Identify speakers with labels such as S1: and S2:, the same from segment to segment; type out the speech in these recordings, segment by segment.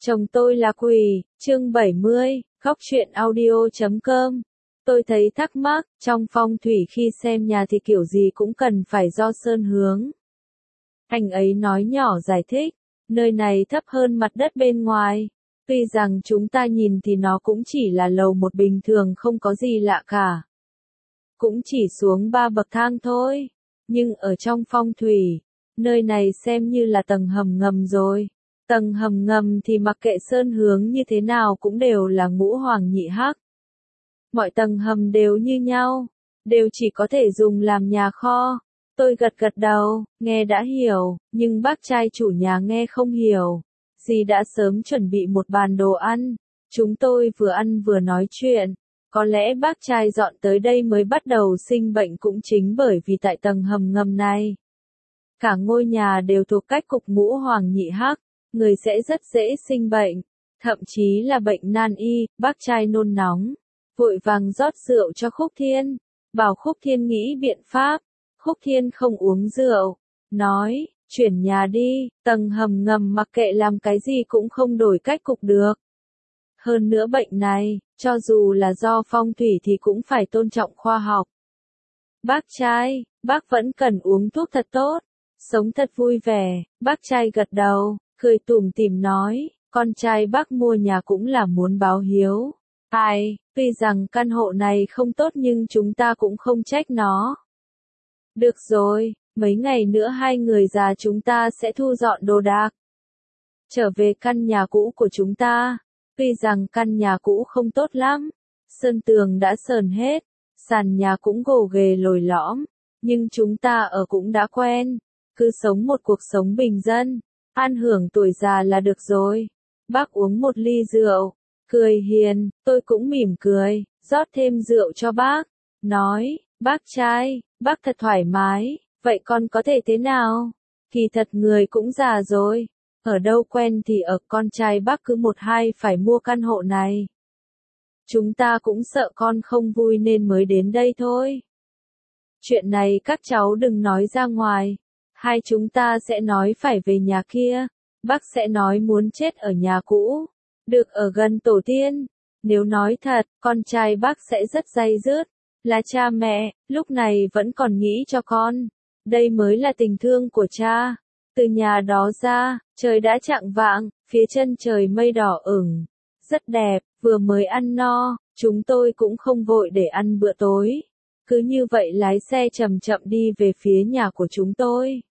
S1: Chồng tôi là quỷ, chương 70, góc truyện audio.com. Tôi thấy thắc mắc, trong phong thủy khi xem nhà thì kiểu gì cũng cần phải do sơn hướng. Anh ấy nói nhỏ giải thích, nơi này thấp hơn mặt đất bên ngoài. Tuy rằng chúng ta nhìn thì nó cũng chỉ là lầu một bình thường không có gì lạ cả. Cũng chỉ xuống 3 bậc thang thôi. Nhưng ở trong phong thủy, nơi này xem như là tầng hầm ngầm rồi. Tầng hầm ngầm thì mặc kệ sơn hướng như thế nào cũng đều là ngũ hoàng nhị hắc. Mọi tầng hầm đều như nhau, đều chỉ có thể dùng làm nhà kho. Tôi gật gật đầu, nghe đã hiểu, nhưng bác trai chủ nhà nghe không hiểu. Dì đã sớm chuẩn bị một bàn đồ ăn, chúng tôi vừa ăn vừa nói chuyện. Có lẽ bác trai dọn tới đây mới bắt đầu sinh bệnh cũng chính bởi vì tại tầng hầm ngầm này. Cả ngôi nhà đều thuộc cách cục ngũ hoàng nhị hắc, người sẽ rất dễ sinh bệnh, thậm chí là bệnh nan y. Bác trai nôn nóng, vội vàng rót rượu cho Khúc Thiên, bảo Khúc Thiên nghĩ biện pháp. Khúc Thiên không uống rượu, nói, chuyển nhà đi, tầng hầm ngầm mặc kệ làm cái gì cũng không đổi cách cục được. Hơn nữa bệnh này, cho dù là do phong thủy thì cũng phải tôn trọng khoa học. Bác trai, bác vẫn cần uống thuốc thật tốt, sống thật vui vẻ. Bác trai gật đầu, cười tủm tỉm nói, con trai bác mua nhà cũng là muốn báo hiếu. Tuy rằng căn hộ này không tốt nhưng chúng ta cũng không trách nó. Được rồi, mấy ngày nữa hai người già chúng ta sẽ thu dọn đồ đạc, trở về căn nhà cũ của chúng ta. Tuy rằng căn nhà cũ không tốt lắm, sơn tường đã sờn hết, sàn nhà cũng gồ ghề lồi lõm, nhưng chúng ta ở cũng đã quen, cứ sống một cuộc sống bình dân, an hưởng tuổi già là được rồi. Bác uống một ly rượu, cười hiền, tôi cũng mỉm cười, rót thêm rượu cho bác, nói, bác trai, bác thật thoải mái, vậy con có thể thế nào? Kỳ thật người cũng già rồi, ở đâu quen thì ở. Con trai bác cứ một hai phải mua căn hộ này. Chúng ta cũng sợ con không vui nên mới đến đây thôi. Chuyện này các cháu đừng nói ra ngoài, hai chúng ta sẽ nói phải về nhà kia. Bác sẽ nói muốn chết ở nhà cũ, được ở gần tổ tiên. Nếu nói thật, con trai bác sẽ rất day dứt. Là cha mẹ, lúc này vẫn còn nghĩ cho con. Đây mới là tình thương của cha. Từ nhà đó ra, trời đã chạng vạng, phía chân trời mây đỏ ửng, rất đẹp. Vừa mới ăn no, chúng tôi cũng không vội để ăn bữa tối. Cứ như vậy lái xe chậm chậm đi về phía nhà của chúng tôi.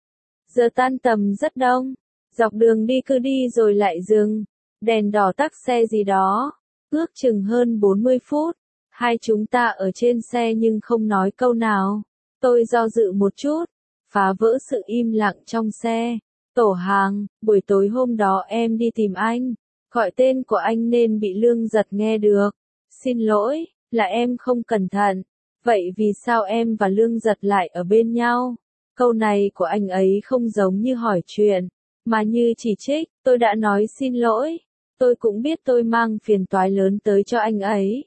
S1: Giờ tan tầm rất đông, dọc đường đi cứ đi rồi lại dừng, đèn đỏ tắc xe gì đó, ước chừng hơn 40 phút. Hai chúng ta ở trên xe nhưng không nói câu nào. Tôi do dự một chút, phá vỡ sự im lặng trong xe. Tổ Hàng, buổi tối hôm đó em đi tìm anh, gọi tên của anh nên bị Lương Giật nghe được. Xin lỗi, là em không cẩn thận. Vậy vì sao em và Lương Giật lại ở bên nhau? Câu này của anh ấy không giống như hỏi chuyện, mà như chỉ trích. Tôi đã nói xin lỗi. Tôi cũng biết tôi mang phiền toái lớn tới cho anh ấy.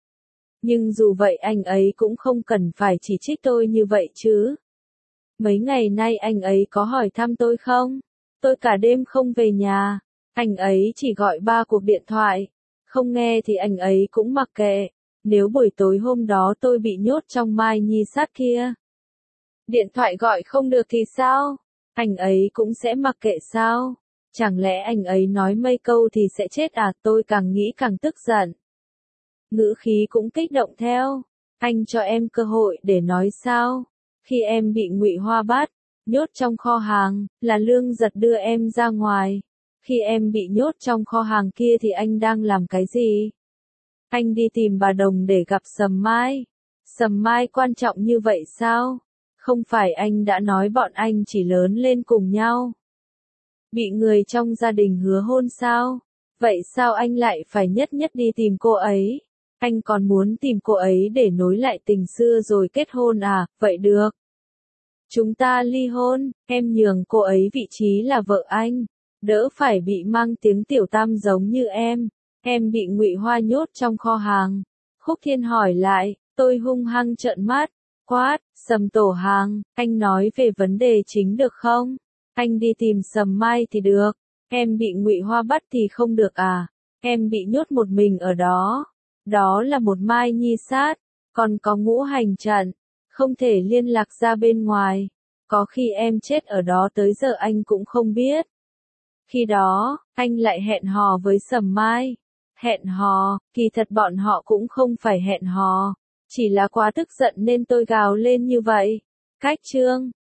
S1: Nhưng dù vậy anh ấy cũng không cần phải chỉ trích tôi như vậy chứ. Mấy ngày nay anh ấy có hỏi thăm tôi không? Tôi cả đêm không về nhà. Anh ấy chỉ gọi 3 cuộc điện thoại. Không nghe thì anh ấy cũng mặc kệ. Nếu buổi tối hôm đó tôi bị nhốt trong Mai Nhi sát kia, điện thoại gọi không được thì sao? Anh ấy cũng sẽ mặc kệ sao? Chẳng lẽ anh ấy nói mấy câu thì sẽ chết à? Tôi càng nghĩ càng tức giận. Ngữ khí cũng kích động theo. Anh cho em cơ hội để nói sao? Khi em bị Ngụy Hoa bắt, nhốt trong kho hàng, là Lương Giật đưa em ra ngoài. Khi em bị nhốt trong kho hàng kia thì anh đang làm cái gì? Anh đi tìm bà Đồng để gặp Sầm Mai. Sầm Mai quan trọng như vậy sao? Không phải anh đã nói bọn anh chỉ lớn lên cùng nhau, bị người trong gia đình hứa hôn sao? Vậy sao anh lại phải nhất nhất đi tìm cô ấy? Anh còn muốn tìm cô ấy để nối lại tình xưa rồi kết hôn à? Vậy được. Chúng ta ly hôn, em nhường cô ấy vị trí là vợ anh, đỡ phải bị mang tiếng tiểu tam giống như em. Em bị Ngụy Hoa nhốt trong kho hàng. Khúc Thiên hỏi lại, tôi hung hăng trợn mắt, quát, Sầm Tổ Hàng, anh nói về vấn đề chính được không? Anh đi tìm Sầm Mai thì được, Em bị Ngụy Hoa bắt thì không được à? Em bị nhốt một mình ở đó. Đó là một Mai Nhi sát, còn có Ngũ Hành trận, không thể liên lạc ra bên ngoài. Có khi em chết ở đó tới giờ anh cũng không biết. Khi đó, anh lại hẹn hò với Sầm Mai. Hẹn hò, kỳ thật bọn họ cũng không phải hẹn hò. Chỉ là quá tức giận nên tôi gào lên như vậy. Cách chương